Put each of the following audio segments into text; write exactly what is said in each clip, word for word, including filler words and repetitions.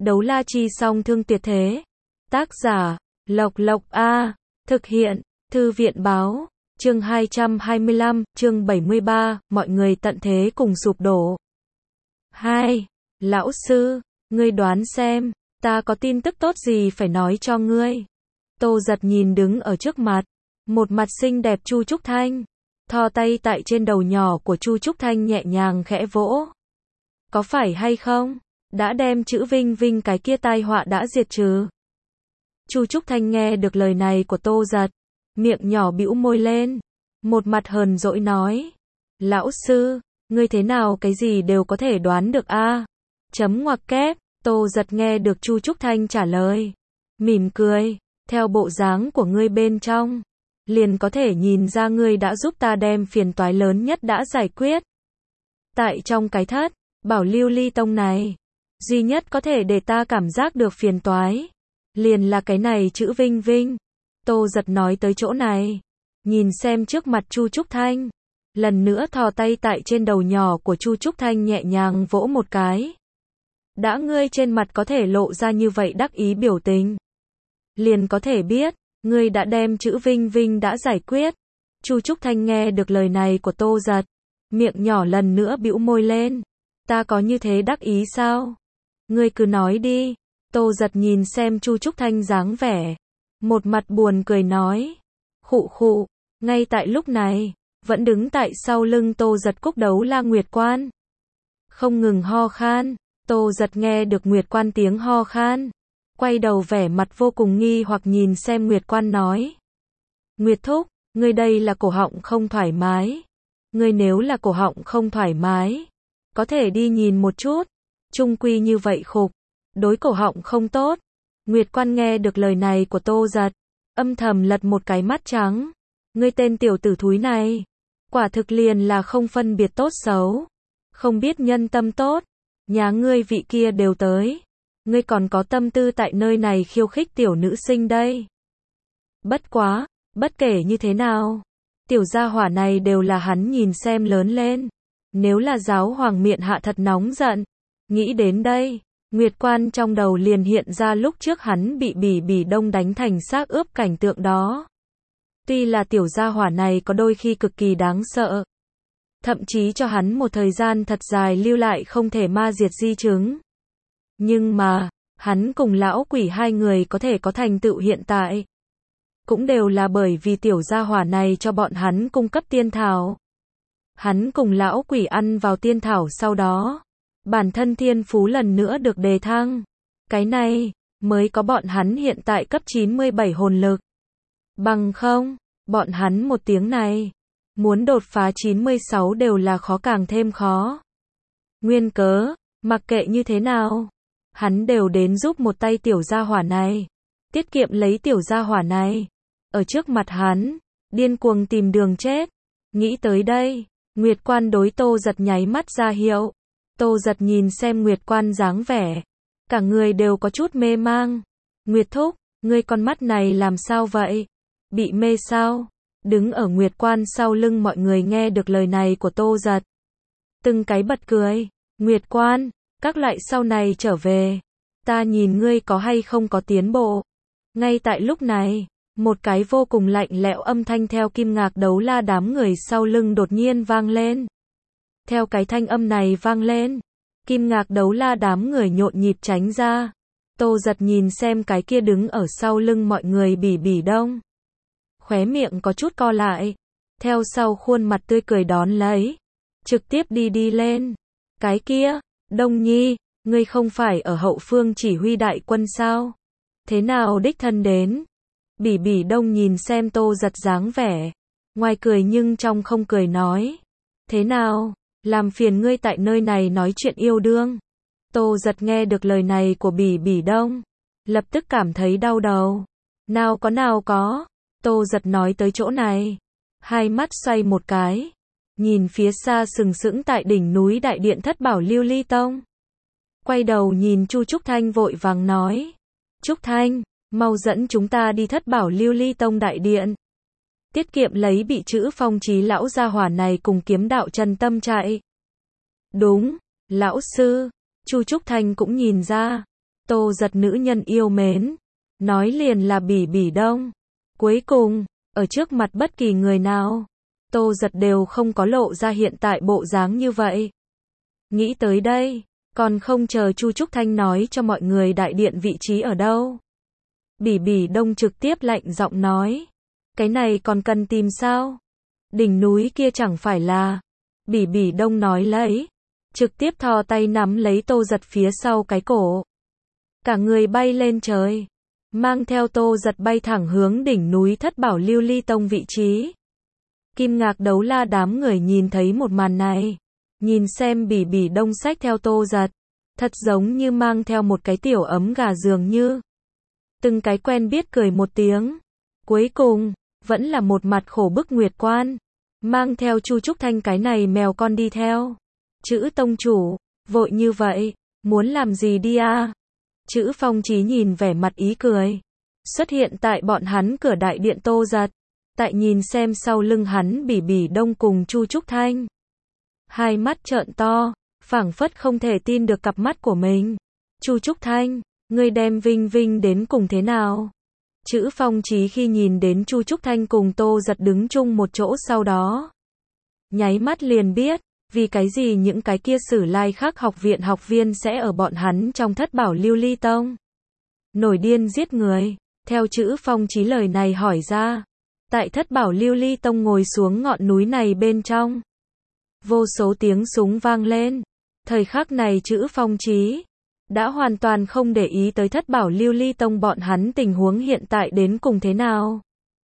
Đấu la chi song thương tuyệt thế. Tác giả, Lộc Lộc A. Thực hiện, Thư viện báo. Chương hai trăm hai mươi lăm, chương bảy mươi ba, mọi người tận thế cùng sụp đổ. hai. Lão sư, ngươi đoán xem, ta có tin tức tốt gì phải nói cho ngươi. Tô Giật nhìn đứng ở trước mặt, một mặt xinh đẹp Chu Trúc Thanh, thò tay tại trên đầu nhỏ của Chu Trúc Thanh nhẹ nhàng khẽ vỗ. Có phải hay không? Đã đem chữ Vinh Vinh cái kia tai họa đã diệt trừ. Chu Trúc Thanh nghe được lời này của Tô Giật, miệng nhỏ bĩu môi lên, một mặt hờn dỗi nói: "Lão sư, ngươi thế nào cái gì đều có thể đoán được a?" À? Chấm ngoặc kép, Tô Giật nghe được Chu Trúc Thanh trả lời, mỉm cười, theo bộ dáng của ngươi bên trong, liền có thể nhìn ra ngươi đã giúp ta đem phiền toái lớn nhất đã giải quyết. Tại trong cái thất Bảo Lưu Ly Tông này, duy nhất có thể để ta cảm giác được phiền toái, liền là cái này chữ Vinh Vinh. Tô Giật nói tới chỗ này, nhìn xem trước mặt Chu Trúc Thanh, lần nữa thò tay tại trên đầu nhỏ của Chu Trúc Thanh nhẹ nhàng vỗ một cái. Đã ngươi trên mặt có thể lộ ra như vậy đắc ý biểu tình, liền có thể biết, ngươi đã đem chữ Vinh Vinh đã giải quyết. Chu Trúc Thanh nghe được lời này của Tô Giật, miệng nhỏ lần nữa bĩu môi lên. Ta có như thế đắc ý sao? Ngươi cứ nói đi. Tô Giật nhìn xem Chu Trúc Thanh dáng vẻ, một mặt buồn cười nói. Khụ khụ, ngay tại lúc này, vẫn đứng tại sau lưng Tô Giật Cúc Đấu La Nguyệt Quan, không ngừng ho khan. Tô Giật nghe được Nguyệt Quan tiếng ho khan, quay đầu vẻ mặt vô cùng nghi hoặc nhìn xem Nguyệt Quan nói. Nguyệt Thúc, ngươi đây là cổ họng không thoải mái. Ngươi nếu là cổ họng không thoải mái, có thể đi nhìn một chút, chung quy như vậy khục, đối cổ họng không tốt. Nguyệt Quan nghe được lời này của Tô Giật, âm thầm lật một cái mắt trắng. Ngươi tên tiểu tử thúi này, quả thực liền là không phân biệt tốt xấu, không biết nhân tâm tốt, nhà ngươi vị kia đều tới, ngươi còn có tâm tư tại nơi này khiêu khích tiểu nữ sinh đây. Bất quá, bất kể như thế nào, tiểu gia hỏa này đều là hắn nhìn xem lớn lên, nếu là giáo hoàng miện hạ thật nóng giận. Nghĩ đến đây, Nguyệt Quan trong đầu liền hiện ra lúc trước hắn bị Bỉ Bỉ Đông đánh thành xác ướp cảnh tượng đó. Tuy là tiểu gia hỏa này có đôi khi cực kỳ đáng sợ, thậm chí cho hắn một thời gian thật dài lưu lại không thể ma diệt di chứng. Nhưng mà, hắn cùng lão quỷ hai người có thể có thành tựu hiện tại, cũng đều là bởi vì tiểu gia hỏa này cho bọn hắn cung cấp tiên thảo. Hắn cùng lão quỷ ăn vào tiên thảo sau đó, bản thân thiên phú lần nữa được đề thăng. Cái này, mới có bọn hắn hiện tại cấp chín mươi bảy hồn lực. Bằng không, bọn hắn một tiếng này, muốn đột phá chín mươi sáu đều là khó càng thêm khó. Nguyên cớ, mặc kệ như thế nào, hắn đều đến giúp một tay tiểu gia hỏa này, tiết kiệm lấy tiểu gia hỏa này, ở trước mặt hắn, điên cuồng tìm đường chết. Nghĩ tới đây, Nguyệt Quan đối Tô Giật nháy mắt ra hiệu. Tô Giật nhìn xem Nguyệt Quan dáng vẻ, cả người đều có chút mê mang. Nguyệt Thúc, ngươi con mắt này làm sao vậy? Bị mê sao? Đứng ở Nguyệt Quan sau lưng mọi người nghe được lời này của Tô Giật, từng cái bật cười. Nguyệt Quan, các loại sau này trở về, ta nhìn ngươi có hay không có tiến bộ. Ngay tại lúc này, một cái vô cùng lạnh lẽo âm thanh theo Kim Ngạc Đấu La đám người sau lưng đột nhiên vang lên. Theo cái thanh âm này vang lên, Kim Ngạc Đấu La đám người nhộn nhịp tránh ra. Tô Giật nhìn xem cái kia đứng ở sau lưng mọi người Bỉ Bỉ Đông, khóe miệng có chút co lại, theo sau khuôn mặt tươi cười đón lấy, trực tiếp đi đi lên. Cái kia, Đông Nhi, ngươi không phải ở hậu phương chỉ huy đại quân sao? Thế nào đích thân đến? Bỉ Bỉ Đông nhìn xem Tô Giật dáng vẻ, ngoài cười nhưng trong không cười nói. Thế nào, làm phiền ngươi tại nơi này nói chuyện yêu đương. Tô Giật nghe được lời này của Bỉ Bỉ Đông, lập tức cảm thấy đau đầu. Nào có nào có. Tô Giật nói tới chỗ này, hai mắt xoay một cái, nhìn phía xa sừng sững tại đỉnh núi đại điện thất Bảo Lưu Ly Tông. Quay đầu nhìn Chu Trúc Thanh vội vàng nói. Trúc Thanh, mau dẫn chúng ta đi thất Bảo Lưu Ly Tông đại điện. Tiết kiệm lấy bị chữ Phong Chí lão gia hỏa này cùng kiếm đạo Trần Tâm chạy. Đúng, lão sư, Chu Trúc Thanh cũng nhìn ra, Tô Giật nữ nhân yêu mến, nói liền là Bỉ Bỉ Đông. Cuối cùng, ở trước mặt bất kỳ người nào, Tô Giật đều không có lộ ra hiện tại bộ dáng như vậy. Nghĩ tới đây, còn không chờ Chu Trúc Thanh nói cho mọi người đại điện vị trí ở đâu. Bỉ Bỉ Đông trực tiếp lạnh giọng nói, cái này còn cần tìm sao? Đỉnh núi kia chẳng phải là... Bỉ Bỉ Đông nói lấy, trực tiếp thò tay nắm lấy Tô Giật phía sau cái cổ. Cả người bay lên trời, mang theo Tô Giật bay thẳng hướng đỉnh núi Thất Bảo Lưu Ly Tông vị trí. Kim Ngạc Đấu La đám người nhìn thấy một màn này, nhìn xem Bỉ Bỉ Đông xách theo Tô Giật, thật giống như mang theo một cái tiểu ấm gà dường như. Từng cái quen biết cười một tiếng. Cuối cùng, vẫn là một mặt khổ bức Nguyệt Quan, mang theo Chu Trúc Thanh cái này mèo con đi theo. Chữ tông chủ, vội như vậy, muốn làm gì đi à? Chữ Phong Chí nhìn vẻ mặt ý cười, xuất hiện tại bọn hắn cửa đại điện Tô Giật, tại nhìn xem sau lưng hắn Bỉ Bỉ Đông cùng Chu Trúc Thanh. Hai mắt trợn to, phảng phất không thể tin được cặp mắt của mình. Chu Trúc Thanh, ngươi đem Vinh Vinh đến cùng thế nào? Chữ Phong Chí khi nhìn đến Chu Trúc Thanh cùng Tô Giật đứng chung một chỗ sau đó, nháy mắt liền biết, vì cái gì những cái kia Sử Lai Khắc học viện học viên sẽ ở bọn hắn trong Thất Bảo Lưu Ly Tông nổi điên giết người. Theo chữ Phong Chí lời này hỏi ra, tại Thất Bảo Lưu Ly Tông ngồi xuống ngọn núi này bên trong, vô số tiếng súng vang lên. Thời khắc này chữ Phong Chí đã hoàn toàn không để ý tới Thất Bảo Lưu Ly Tông bọn hắn tình huống hiện tại đến cùng thế nào.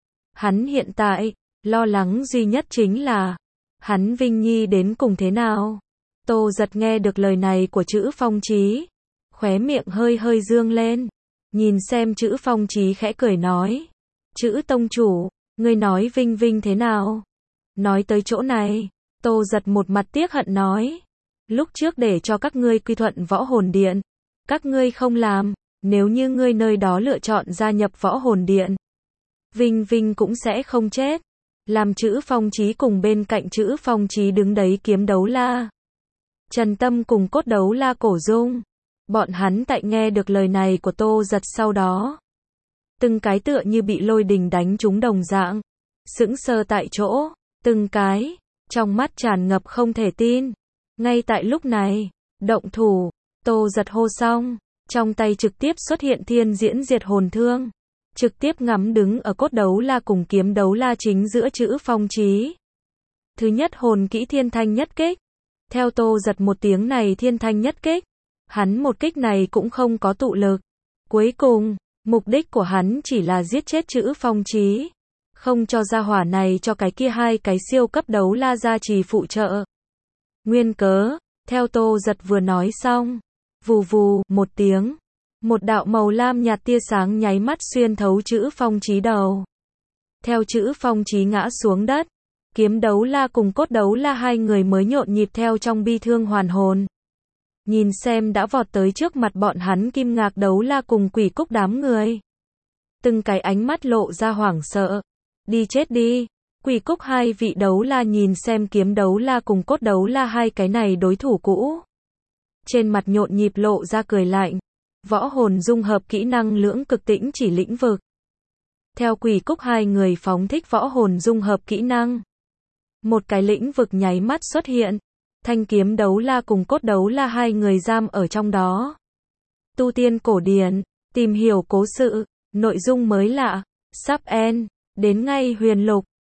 Hắn hiện tại, lo lắng duy nhất chính là, hắn Vinh Nhi đến cùng thế nào. Tô Giật nghe được lời này của chữ Phong Chí, khóe miệng hơi hơi dương lên, nhìn xem chữ Phong Chí khẽ cười nói, chữ tông chủ, ngươi nói Vinh Vinh thế nào? Nói tới chỗ này, Tô Giật một mặt tiếc hận nói, lúc trước để cho các ngươi quy thuận Võ Hồn Điện, các ngươi không làm, nếu như ngươi nơi đó lựa chọn gia nhập Võ Hồn Điện, Vinh Vinh cũng sẽ không chết. Làm chữ Phong Chí cùng bên cạnh chữ Phong Chí đứng đấy Kiếm Đấu La, Trần Tâm cùng Cốt Đấu La Cổ Dung. Bọn hắn tại nghe được lời này của Tô Giật sau đó, từng cái tựa như bị lôi đình đánh trúng đồng dạng, sững sờ tại chỗ, từng cái, trong mắt tràn ngập không thể tin. Ngay tại lúc này, động thủ, Tô Giật hô xong, trong tay trực tiếp xuất hiện Thiên Diễn Diệt Hồn Thương, trực tiếp ngắm đứng ở Cốt Đấu La cùng Kiếm Đấu La chính giữa chữ Phong Chí. Thứ nhất hồn kỹ Thiên Thanh Nhất Kích. Theo Tô Giật một tiếng này Thiên Thanh Nhất Kích, hắn một kích này cũng không có tụ lực. Cuối cùng, mục đích của hắn chỉ là giết chết chữ Phong Chí, không cho ra hỏa này cho cái kia hai cái siêu cấp đấu la gia trì phụ trợ. Nguyên cớ, theo Tô Giật vừa nói xong, vù vù, một tiếng, một đạo màu lam nhạt tia sáng nháy mắt xuyên thấu chữ Phong Chí đầu. Theo chữ Phong Chí ngã xuống đất, Kiếm Đấu La cùng Cốt Đấu La hai người mới nhộn nhịp theo trong bi thương hoàn hồn. Nhìn xem đã vọt tới trước mặt bọn hắn Kim Ngạc Đấu La cùng Quỷ Cúc đám người. Từng cái ánh mắt lộ ra hoảng sợ. Đi chết đi. Quỷ Cúc hai vị đấu la nhìn xem Kiếm Đấu La cùng Cốt Đấu La hai cái này đối thủ cũ. Trên mặt nhộn nhịp lộ ra cười lạnh. Võ hồn dung hợp kỹ năng lưỡng cực tĩnh chỉ lĩnh vực. Theo Quỷ Cúc hai người phóng thích võ hồn dung hợp kỹ năng, một cái lĩnh vực nháy mắt xuất hiện. Thanh Kiếm Đấu La cùng Cốt Đấu La hai người giam ở trong đó. Tu tiên cổ điển, tìm hiểu cố sự, nội dung mới lạ, sắp end, đến ngay huyền lục.